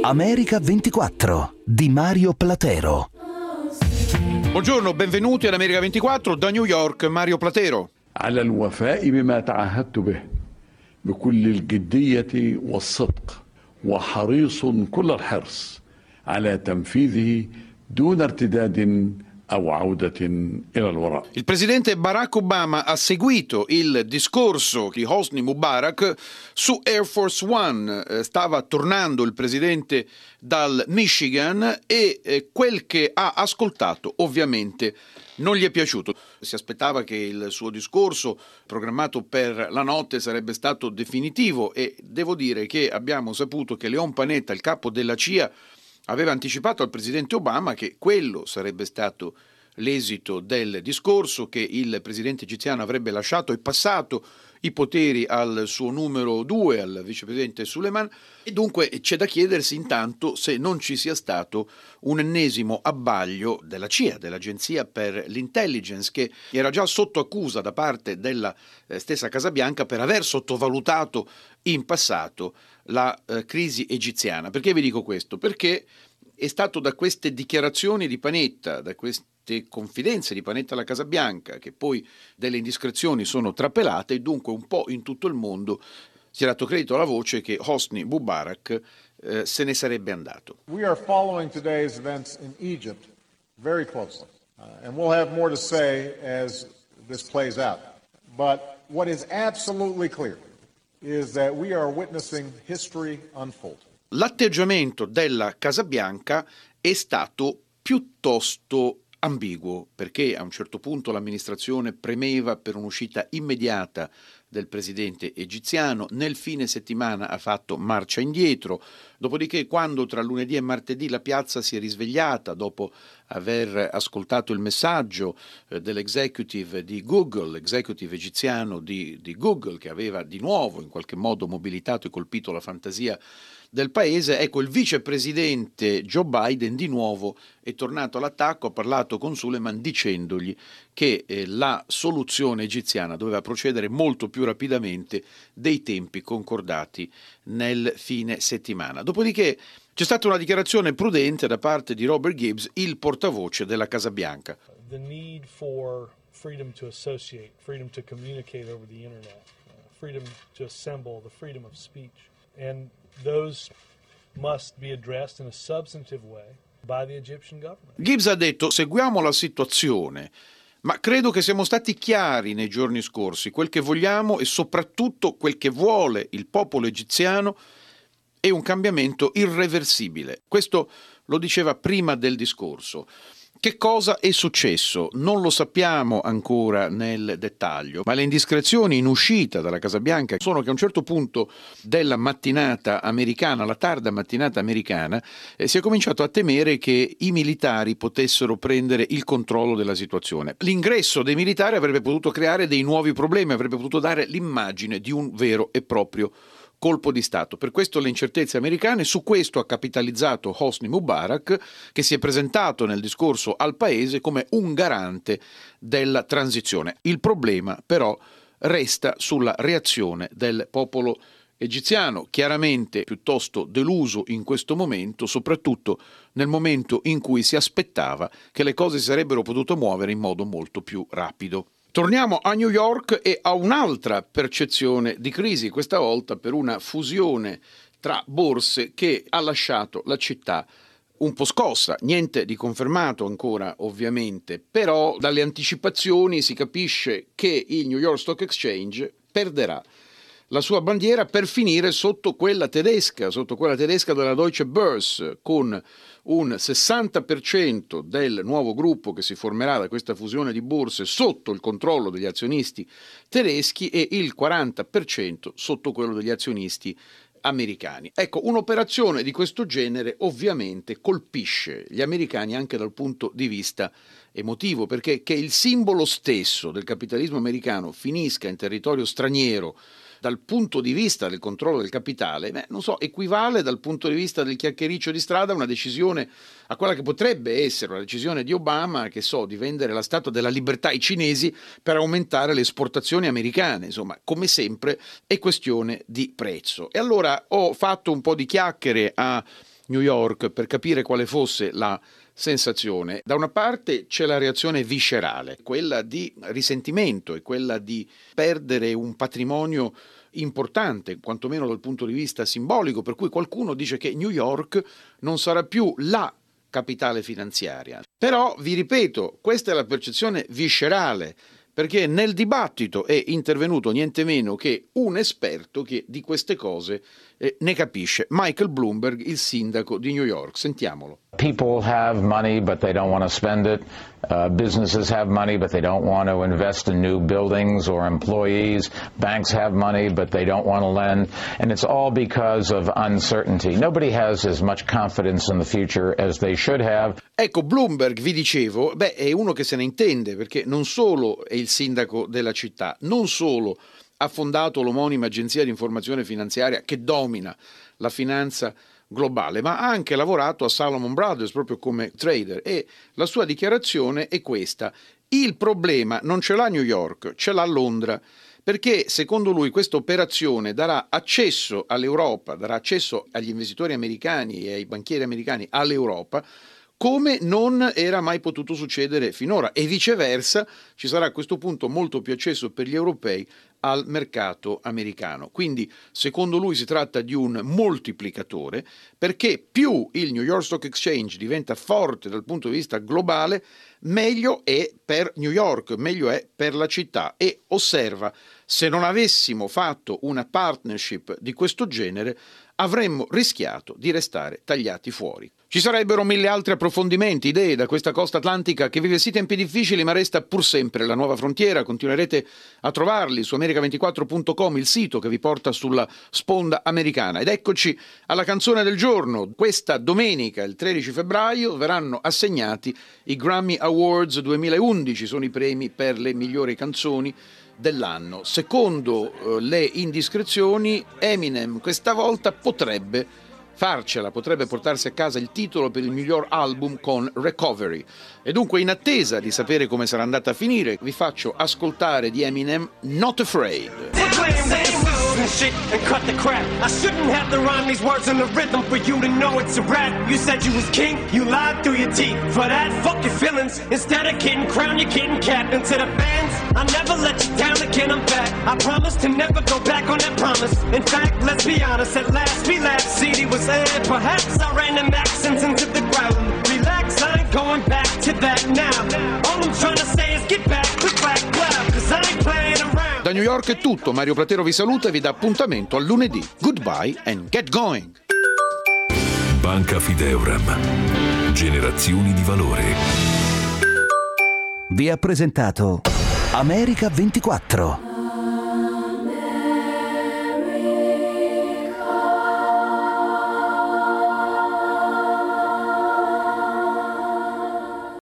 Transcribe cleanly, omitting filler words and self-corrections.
America 24 di Mario Platero. Buongiorno, benvenuti ad America 24 da New York, Mario Platero. على الوفاء بما تعهدت به بكل الجدية والصدق وحريص كل الحرص على تنفيذه دون ارتداد أو عودة إلى الوراء. Il presidente Barack Obama ha seguito il discorso di Hosni Mubarak su Air Force One. Stava tornando il presidente dal Michigan e quel che ha ascoltato ovviamente non gli è piaciuto. Si aspettava che il suo discorso programmato per la notte sarebbe stato definitivo e devo dire che abbiamo saputo che Leon Panetta, il capo della CIA, aveva anticipato al presidente Obama che quello sarebbe stato l'esito del discorso, che il presidente egiziano avrebbe lasciato e passato i poteri al suo numero 2, al vicepresidente Suleiman, e dunque c'è da chiedersi intanto se non ci sia stato un ennesimo abbaglio della CIA, dell'Agenzia per l'Intelligence, che era già sotto accusa da parte della stessa Casa Bianca per aver sottovalutato in passato la crisi egiziana. Perché vi dico questo? Perché è stato da queste dichiarazioni di Panetta, da queste confidenze di Panetta alla Casa Bianca, che poi delle indiscrezioni sono trapelate, e dunque un po' in tutto il mondo si è dato credito alla voce che Hosni Mubarak se ne sarebbe andato. We are following today's events in Egypt very closely, and we'll have more to say as this plays out. But what is absolutely clear is that we are witnessing history unfold. L'atteggiamento della Casa Bianca è stato piuttosto ambiguo, perché a un certo punto l'amministrazione premeva per un'uscita immediata del presidente egiziano, nel fine settimana ha fatto marcia indietro, dopodiché quando tra lunedì e martedì la piazza si è risvegliata dopo aver ascoltato il messaggio dell'executive di Google, l'executive egiziano di Google, che aveva di nuovo in qualche modo mobilitato e colpito la fantasia del paese, ecco, il vicepresidente Joe Biden di nuovo è tornato all'attacco, ha parlato con Suleiman dicendogli che la soluzione egiziana doveva procedere molto più rapidamente dei tempi concordati nel fine settimana. Dopodiché c'è stata una dichiarazione prudente da parte di Robert Gibbs, il portavoce della Casa Bianca. The need for freedom to associate, freedom to communicate over the internet, freedom to assemble, the freedom of speech, and those must be addressed in a substantive way by the Egyptian government. Gibbs ha detto: seguiamo la situazione, ma credo che siamo stati chiari nei giorni scorsi. Quel che vogliamo e soprattutto quel che vuole il popolo egiziano è un cambiamento irreversibile. Questo lo diceva prima del discorso. Che cosa è successo? Non lo sappiamo ancora nel dettaglio, ma le indiscrezioni in uscita dalla Casa Bianca sono che a un certo punto della mattinata americana, la tarda mattinata americana, si è cominciato a temere che i militari potessero prendere il controllo della situazione. L'ingresso dei militari avrebbe potuto creare dei nuovi problemi, avrebbe potuto dare l'immagine di un vero e proprio colpo di Stato. Per questo le incertezze americane, su questo ha capitalizzato Hosni Mubarak, che si è presentato nel discorso al paese come un garante della transizione. Il problema però resta sulla reazione del popolo egiziano, chiaramente piuttosto deluso in questo momento, soprattutto nel momento in cui si aspettava che le cose si sarebbero potute muovere in modo molto più rapido. Torniamo a New York e a un'altra percezione di crisi, questa volta per una fusione tra borse che ha lasciato la città un po' scossa. Niente di confermato ancora, ovviamente, però dalle anticipazioni si capisce che il New York Stock Exchange perderà la sua bandiera per finire sotto quella tedesca della Deutsche Börse, con un 60% del nuovo gruppo che si formerà da questa fusione di borse sotto il controllo degli azionisti tedeschi e il 40% sotto quello degli azionisti americani. Ecco, un'operazione di questo genere ovviamente colpisce gli americani anche dal punto di vista emotivo, perché che il simbolo stesso del capitalismo americano finisca in territorio straniero dal punto di vista del controllo del capitale, equivale dal punto di vista del chiacchiericcio di strada a una decisione, a quella che potrebbe essere una decisione di Obama, di vendere la Statua della Libertà ai cinesi per aumentare le esportazioni americane. Insomma, come sempre è questione di prezzo. E allora ho fatto un po' di chiacchiere a New York per capire quale fosse la sensazione. Da una parte c'è la reazione viscerale, quella di risentimento e quella di perdere un patrimonio importante, quantomeno dal punto di vista simbolico, per cui qualcuno dice che New York non sarà più la capitale finanziaria. Però, vi ripeto, questa è la percezione viscerale, perché nel dibattito è intervenuto niente meno che un esperto che di queste cose ne capisce, Michael Bloomberg, il sindaco di New York. Sentiamolo. People have money, but they don't want to spend it. Businesses have money, but they don't want to invest in new buildings or employees. Banks have money, but they don't want to lend. And it's all because of uncertainty. Nobody has as much confidence in the future as they should have. Ecco, Bloomberg, vi dicevo, è uno che se ne intende, perché non solo è il sindaco della città, non solo ha fondato l'omonima agenzia di informazione finanziaria che domina la finanza globale, ma ha anche lavorato a Salomon Brothers proprio come trader, e la sua dichiarazione è questa: il problema non ce l'ha New York, ce l'ha Londra, perché secondo lui questa operazione darà accesso all'Europa, darà accesso agli investitori americani e ai banchieri americani all'Europa come non era mai potuto succedere finora, e viceversa ci sarà a questo punto molto più accesso per gli europei al mercato americano. Quindi secondo lui si tratta di un moltiplicatore, perché più il New York Stock Exchange diventa forte dal punto di vista globale, meglio è per New York, meglio è per la città. E osserva, se non avessimo fatto una partnership di questo genere avremmo rischiato di restare tagliati fuori. Ci sarebbero mille altri approfondimenti, idee da questa costa atlantica che vive sì tempi difficili ma resta pur sempre la nuova frontiera. Continuerete a trovarli su America24.com, il sito che vi porta sulla sponda americana. Ed eccoci alla canzone del giorno. Questa domenica, il 13 febbraio, verranno assegnati i Grammy Awards 2011, sono i premi per le migliori canzoni dell'anno. Secondo le indiscrezioni, Eminem questa volta potrebbe farcela, potrebbe portarsi a casa il titolo per il miglior album con Recovery. E dunque, in attesa di sapere come sarà andata a finire, vi faccio ascoltare di Eminem Not Afraid. And shit and cut the crap. I shouldn't have to rhyme these words in the rhythm for you to know it's a rap. You said you was king, you lied through your teeth. For that, fuck your feelings. Instead of getting crowned, you're getting capped. And to the fans, I never let you down again, I'm back. I promise to never go back on that promise. In fact, let's be honest, at last we laughed. CD was aired, perhaps I ran them accents into the ground. Relax, I ain't going back to that now. All I'm trying to say is get back, click back, clap, cause I ain't playing around. Da New York è tutto, Mario Platero vi saluta e vi dà appuntamento a lunedì. Goodbye and get going! Banca Fideuram. Generazioni di valore. Vi ha presentato America 24.